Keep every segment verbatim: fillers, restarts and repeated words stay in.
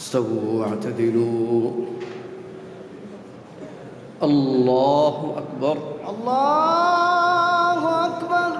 استووا واعتدلوا. الله أكبر. الله أكبر.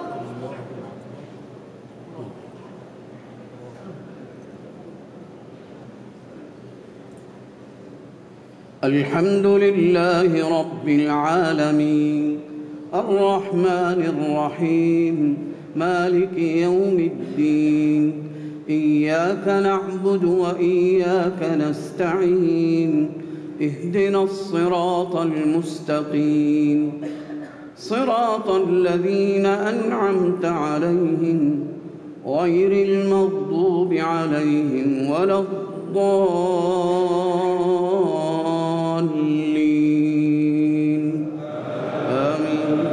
الحمد لله رب العالمين الرحمن الرحيم مالك يوم الدين إياك نعبد وإياك نستعين اهدنا الصراط المستقيم صراط الذين أنعمت عليهم غير المغضوب عليهم ولا الضالين آمين.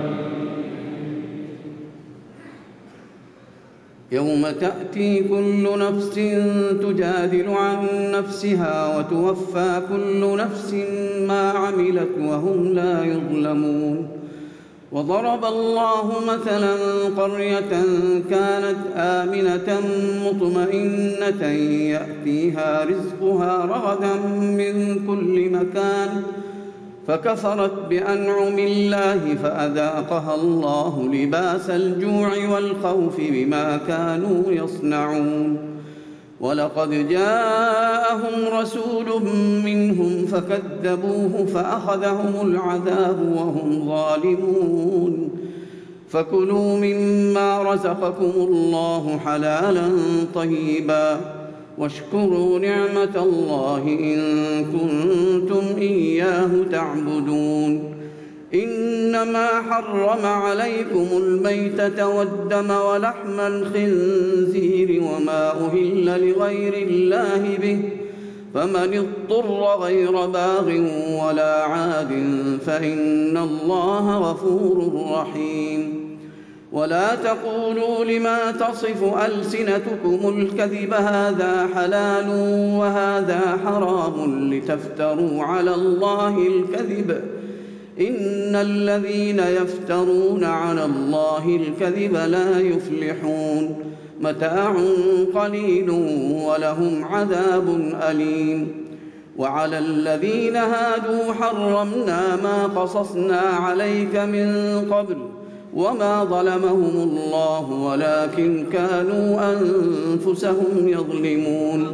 يوم تأتي كل نفس تجادل عن نفسها وتوفى كل نفس ما عملت وهم لا يظلمون. وضرب الله مثلا قرية كانت آمنة مطمئنة يأتيها رزقها رغدا من كل مكان فكفرت بأنعم الله فأذاقها الله لباس الجوع والخوف بما كانوا يصنعون. ولقد جاءهم رسول منهم فكذبوه فأخذهم العذاب وهم ظالمون. فكلوا مما رزقكم الله حلالا طيبا واشكروا نعمة الله إن كنتم إياه تعبدون. إنما حرم عليكم الميتة والدم ولحم الخنزير وما أهل لغير الله به فمن اضطر غير باغ ولا عاد فإن الله غفور رحيم. ولا تقولوا لما تصف ألسنتكم الكذب هذا حلال وهذا حرام لتفتروا على الله الكذب إن الذين يفترون على الله الكذب لا يفلحون. متاع قليل ولهم عذاب أليم. وعلى الذين هادوا حرمنا ما قصصنا عليك من قبل وما ظلمهم الله ولكن كانوا أنفسهم يظلمون.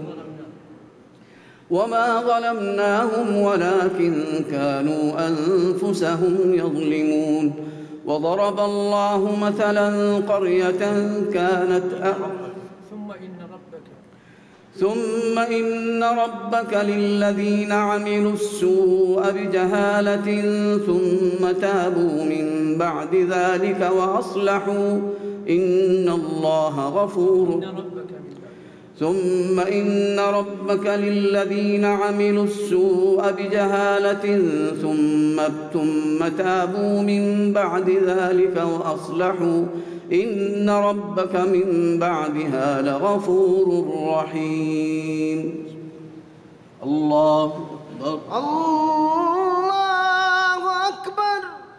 وما ظلمناهم ولكن كانوا أنفسهم يظلمون. وضرب الله مثلا قرية كانت ثم إن ربك ثم إن ربك للذين عملوا السوء بجهالة ثم تابوا من بعد ذلك وأصلحوا إن الله غفور ثم إن ربك للذين عملوا السوء بجهالة ثم ثم تابوا من بعد ذلك وأصلحوا إن ربك من بعدها لغفور رحيم. الله أكبر. الله أكبر.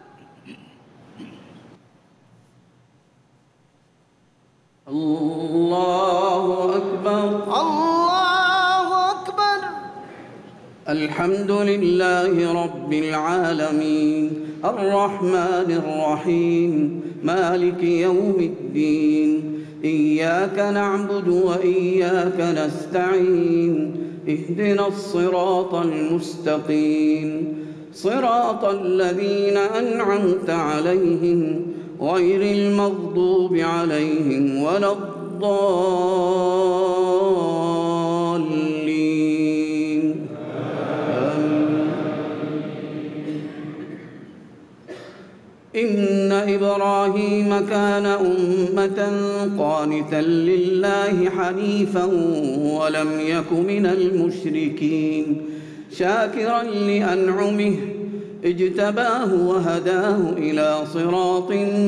الله أكبر. الله أكبر. الحمد لله رب العالمين الرحمن الرحيم مالك يوم الدين إياك نعبد وإياك نستعين اهدنا الصراط المستقيم صراط الذين أنعمت عليهم غير المغضوب عليهم ولا الضالين آمين. إن إبراهيم كان أمة قانتا لله حنيفا ولم يك من المشركين شاكرا لأنعمه اجتباه وهداه إلى صراط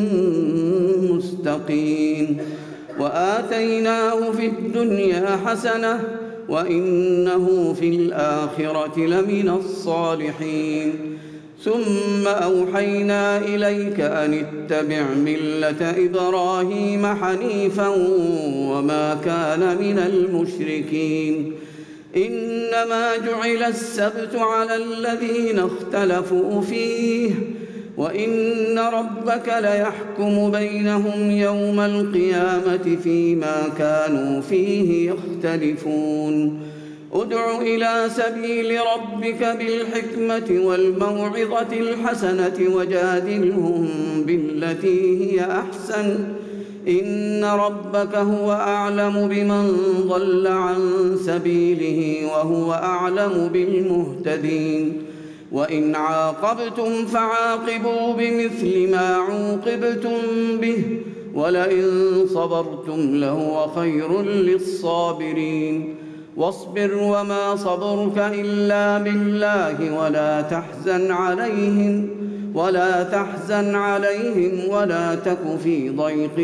مستقيم وآتيناه في الدنيا حسنة وإنه في الآخرة لمن الصالحين ثم أوحينا إليك أن اتبع ملة إبراهيم حنيفا وما كان من المشركين إنما جعل السبت على الذين اختلفوا فيه وإن ربك ليحكم بينهم يوم القيامة فيما كانوا فيه يختلفون ادع إلى سبيل ربك بالحكمة والموعظة الحسنة وجادلهم بالتي هي أحسن إن ربك هو أعلم بمن ضل عن سبيله وهو أعلم بالمهتدين وإن عاقبتم فعاقبوا بمثل ما عوقبتم به ولئن صبرتم لهو خير للصابرين واصبر وما صبرك إلا بالله ولا تحزن عليهم ولا تحزن عليهم ولا تك في ضيق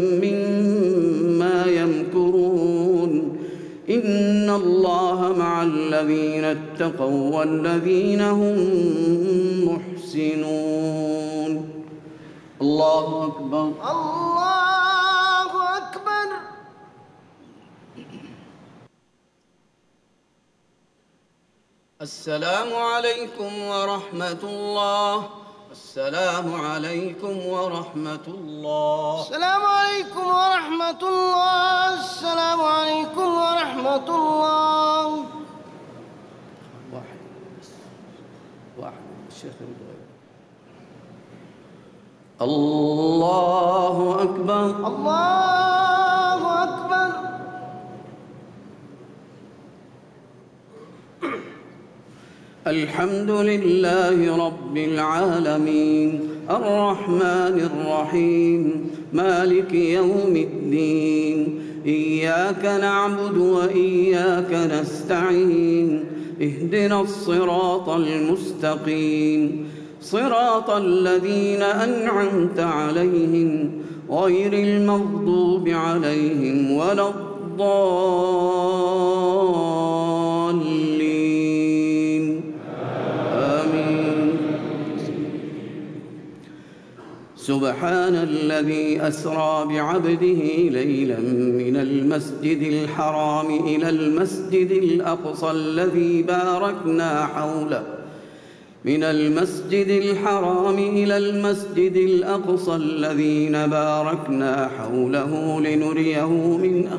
مما يمكرون إن الله مع الذين اتقوا والذين هم محسنون. الله أكبر. الله أكبر. السلام عليكم ورحمة الله. السلام عليكم ورحمة الله. السلام عليكم ورحمة الله. السلام عليكم ورحمة الله. واحد واحد الشيخ الله أكبر. الله أكبر. الحمد لله رب العالمين الرحمن الرحيم مالك يوم الدين إياك نعبد وإياك نستعين اهدنا الصراط المستقيم صراط الذين أنعمت عليهم غير المغضوب عليهم ولا الضالين آمين. سبحان الذي أسرى بعبده ليلا من المسجد الحرام إلى المسجد الأقصى الذي باركنا حوله من المسجد الحرام إلى المسجد الأقصى الذي باركنا حوله لنريه من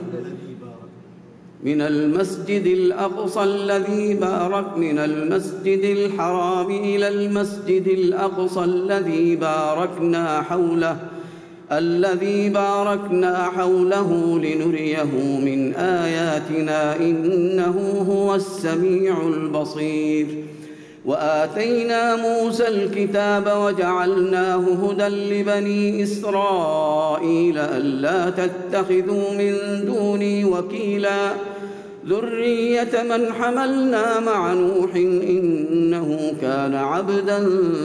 من المسجد الأقصى الذي بارك من المسجد الحرام إلى المسجد الأقصى الذي باركنا حوله الذي باركنا حوله لنريه من آياتنا إنه هو السميع البصير. وآتينا موسى الكتاب وجعلناه هدى لبني إسرائيل ألا تتخذوا من دوني وكيلا ذرية من حملنا مع نوح إنه كان عبدا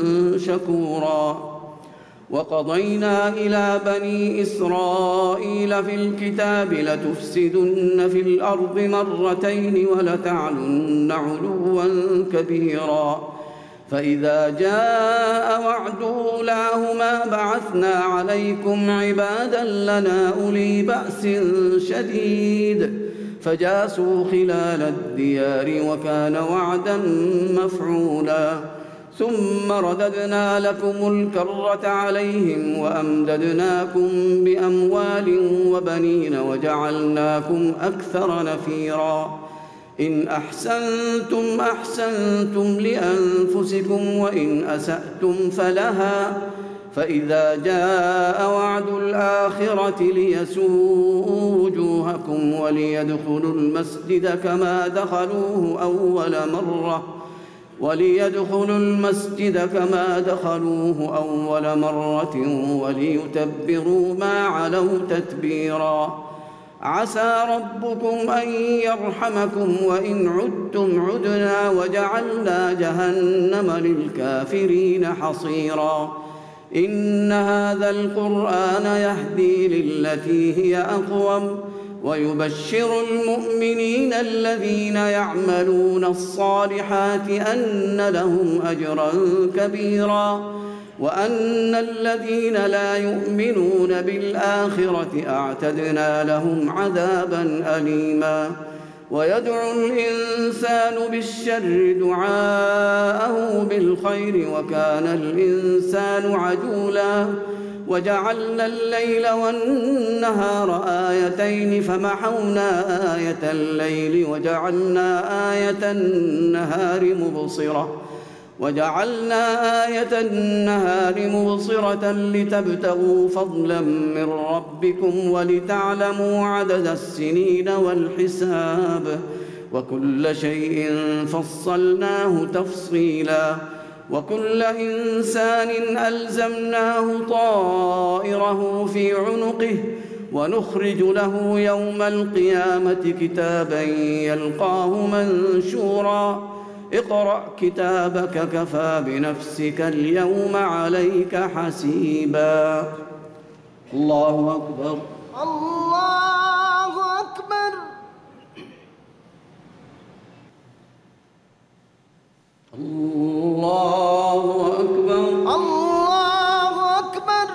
شكورا. وقضينا إلى بني إسرائيل في الكتاب لتفسدن في الأرض مرتين ولتعلن علوا كبيرا فإذا جاء وعد أولاهما بعثنا عليكم عبادا لنا أولي بأس شديد فجاسوا خلال الديار وكان وعدا مفعولا. ثم رددنا لكم الكرة عليهم وأمددناكم بأموال وبنين وجعلناكم أكثر نفيرا. إن أحسنتم أحسنتم لأنفسكم وإن أسأتم فلها فإذا جاء وعد الآخرة ليسوءوا وجوهكم وليدخلوا المسجد كما دخلوه أول مرة وليدخلوا المسجد كما دخلوه أول مرة وليتبروا ما علوا تتبيرا. عسى ربكم أن يرحمكم وإن عدتم عدنا وجعلنا جهنم للكافرين حصيرا. إن هذا القرآن يهدي للتي هي أقوم ويبشر المؤمنين الذين يعملون الصالحات أن لهم أجرا كبيرا وأن الذين لا يؤمنون بالآخرة أعتدنا لهم عذابا أليما. ويدعو الإنسان بالشر دعاءه بالخير وكان الإنسان عجولا وجعلنا الليل والنهار آيتين فمحونا آية الليل وجعلنا آية النهار مبصرة وجعلنا آية النهار مبصرة لتبتغوا فضلا من ربكم ولتعلموا عدد السنين والحساب وكل شيء فصلناه تفصيلا وكل إنسان ألزمناه طائره في عنقه ونخرج له يوم القيامة كتابا يلقاه منشورا اقرأ كتابك كفى بنفسك اليوم عليك حسيبا. الله أكبر. الله أكبر. الله أكبر. الله أكبر.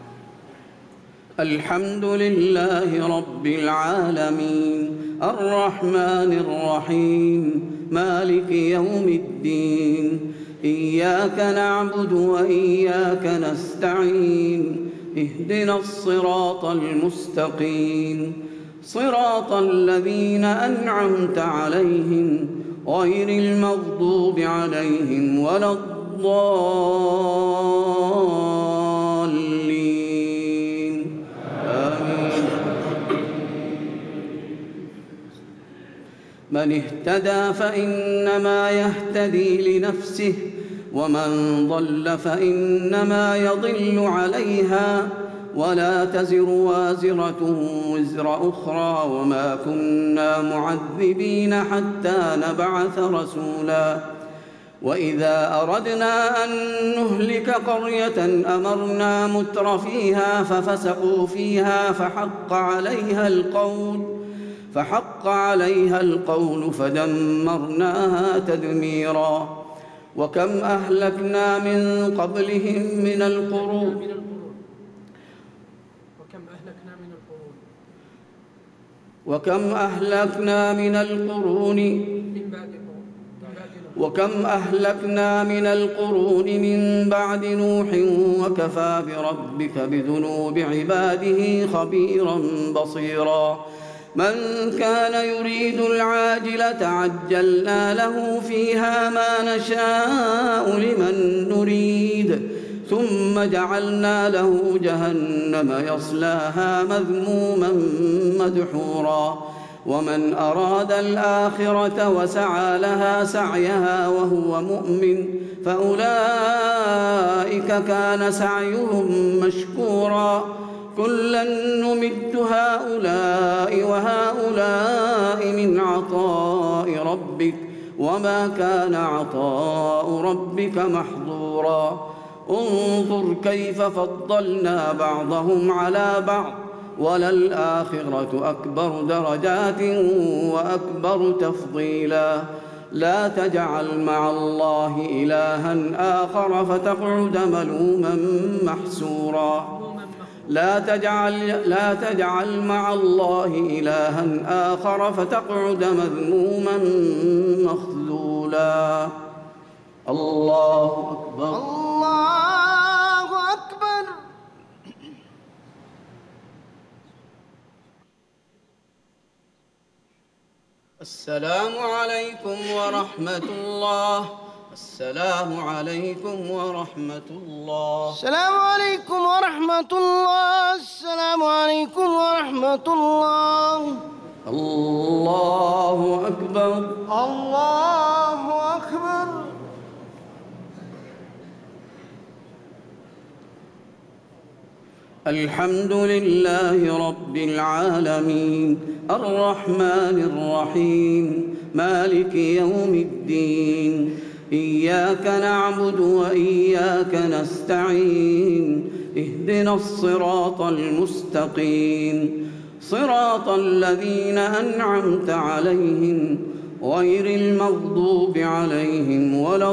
الحمد لله رب العالمين الرحمن الرحيم مالك يوم الدين إياك نعبد وإياك نستعين اهدنا الصراط المستقيم صراط الذين أنعمت عليهم غير المغضوب عليهم ولا الضالين آمين. من اهتدى فإنما يهتدي لنفسه ومن ضل فإنما يضل عليها ولا تزر وازرة وزر أخرى وما كنا معذبين حتى نبعث رسولا وإذا أردنا أن نهلك قرية أمرنا متر فيها ففسقوا فيها فحق عليها القول فحق عليها القول فدمرناها تدميرا وكم أهلكنا من قبلهم من القرون وكم أهلكنا من القرون وكم أهلكنا من القرون من بعد نوح وكفى بربك بذنوب عباده خبيرا بصيرا من كان يريد العاجلة عجلنا له فيها ما نشاء لمن نريد ثم جعلنا له جهنم يصلاها مذموما مدحورا ومن أراد الآخرة وسعى لها سعيها وهو مؤمن فأولئك كان سعيهم مشكورا كلا نمد هؤلاء وهؤلاء من عطاء ربك وما كان عطاء ربك محظورا انظر كيف فضلنا بعضهم على بعض وللآخرة أكبر درجات وأكبر تفضيلا لا تجعل مع الله إلها آخر فتقعد ملوما محسورا لا تجعل, لا تجعل مع الله إلها آخر فتقعد مذموما مخذولا. الله أكبر. الله أكبر. السلام عليكم ورحمة الله. السلام عليكم ورحمة الله. السلام عليكم ورحمة الله. السلام عليكم ورحمة الله. الله أكبر. الله أكبر. الحمد لله رب العالمين الرحمن الرحيم مالك يوم الدين إياك نعبد وإياك نستعين اهدنا الصراط المستقيم صراط الذين أنعمت عليهم غير المغضوب عليهم ولا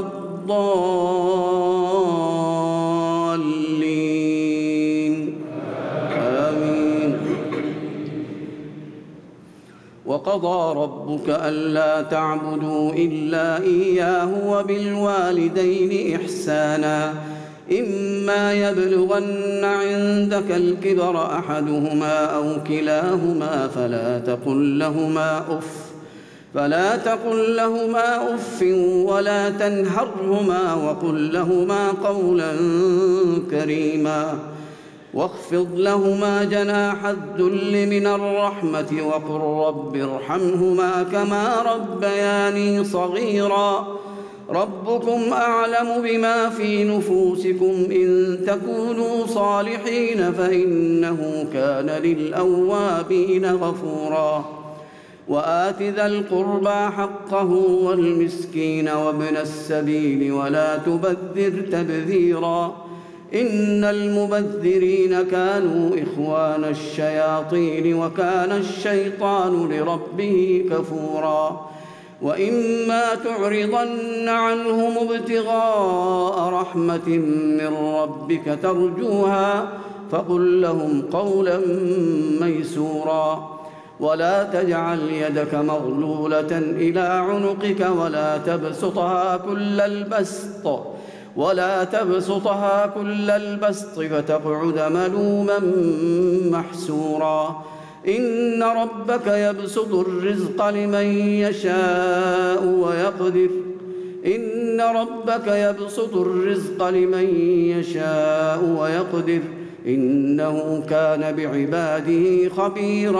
الضالين آمين. وقضى ربك ألا تعبدوا إلا إياه وبالوالدين إحسانا إما يبلغن عندك الكبر أحدهما أو كلاهما فلا تقل لهما أف فلا تقل لهما أف ولا تنهرهما وقل لهما قولا كريما واخفض لهما جناح الذل من الرحمة وقل رب ارحمهما كما ربياني صغيرا ربكم أعلم بما في نفوسكم إن تكونوا صالحين فإنه كان للأوابين غفورا وآت ذا القربى حقه والمسكين وابن السبيل ولا تبذر تبذيرا إن المبذرين كانوا إخوان الشياطين وكان الشيطان لربه كفورا وإما تعرضن عنهم ابتغاء رحمة من ربك ترجوها فقل لهم قولا ميسورا ولا تجعل يدك مغلولة إلى عنقك ولا تبسطها كل البسط ولا تبسطها كل البسط فتقعد ملوما محسورا إن ربك يبسط الرزق لمن يشاء ويقدر إن ربك يبسط الرزق لمن يشاء ويقدر إنه كان بعباده خبيرا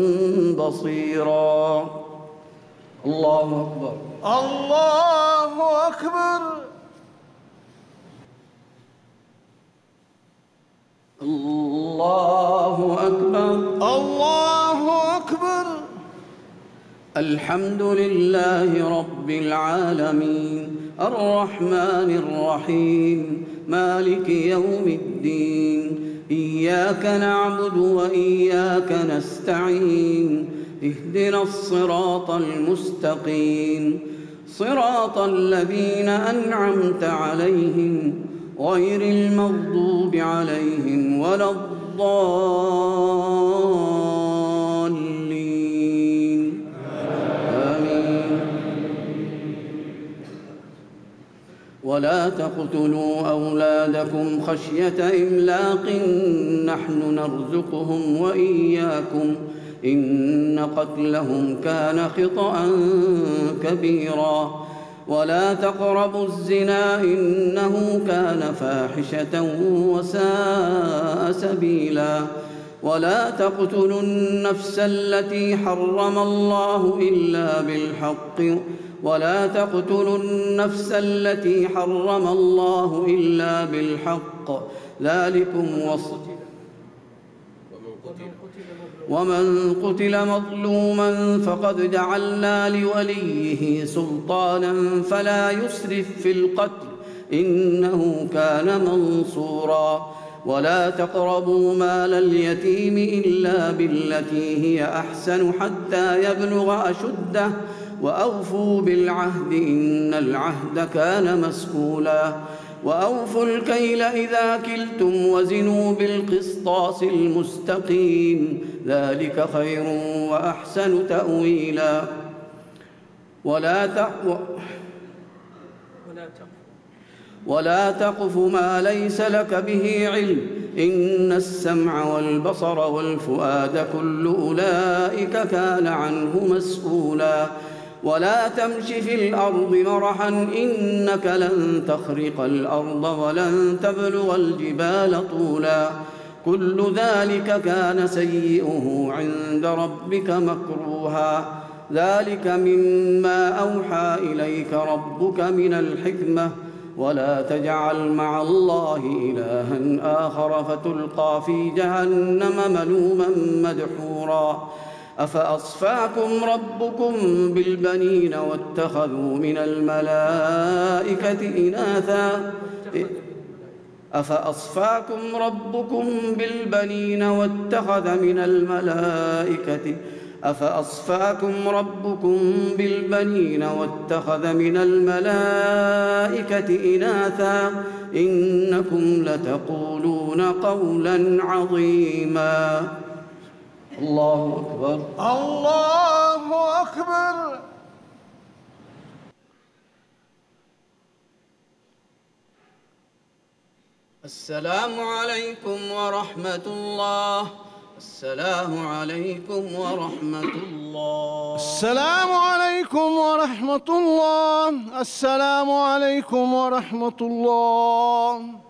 بصيرا الله أكبر الله أكبر الله أكبر الله أكبر الحمد لله رب العالمين الرحمن الرحيم مالك يوم الدين إياك نعبد وإياك نستعين اهدنا الصراط المستقيم صراط الذين أنعمت عليهم غير المغضوب عليهم ولا الضالين آمين ولا تقتلوا أولادكم خشية إملاق نحن نرزقهم وإياكم إن قتلهم كان خطأ كبيرا ولا تقربوا الزنا إنه كان فاحشة وساء سبيلا ولا تقتلوا النفس التي حرم الله إلا بالحق ولا تقتلوا النفس التي حرم الله إلا بالحق ذلكم وصف ومن قتل مظلوما فقد جعلنا لوليه سلطانا فلا يسرف في القتل إنه كان منصورا ولا تقربوا مال اليتيم إلا بالتي هي أحسن حتى يبلغ أشده وأوفوا بالعهد إن العهد كان مسؤولا وأوفوا الكيل إذا كلتم وزنوا بالقسطاس المستقيم ذلك خير وأحسن تأويلا ولا تقف ولا تقف ما ليس لك به علم إن السمع والبصر والفؤاد كل أولئك كان عنه مسؤولا ولا تمش في الأرض مرحا إنك لن تخرق الأرض ولن تبلغ الجبال طولا كل ذلك كان سيئه عند ربك مكروها ذلك مما أوحى إليك ربك من الحكمة ولا تجعل مع الله إلها آخر فتلقى في جهنم ملوما مدحورا أفأصفاكم ربكم بالبنين واتخذوا من الملائكة إناثا أفأصفاكم ربكم بالبنين واتخذ من الملائكة أفأصفاكم ربكم بالبنين واتخذ من الملائكة إناثا إنكم لتقولون قولا عظيما الله أكبر الله السلام عليكم ورحمة الله. السلام عليكم ورحمة الله. السلام عليكم ورحمة الله. السلام عليكم ورحمة الله.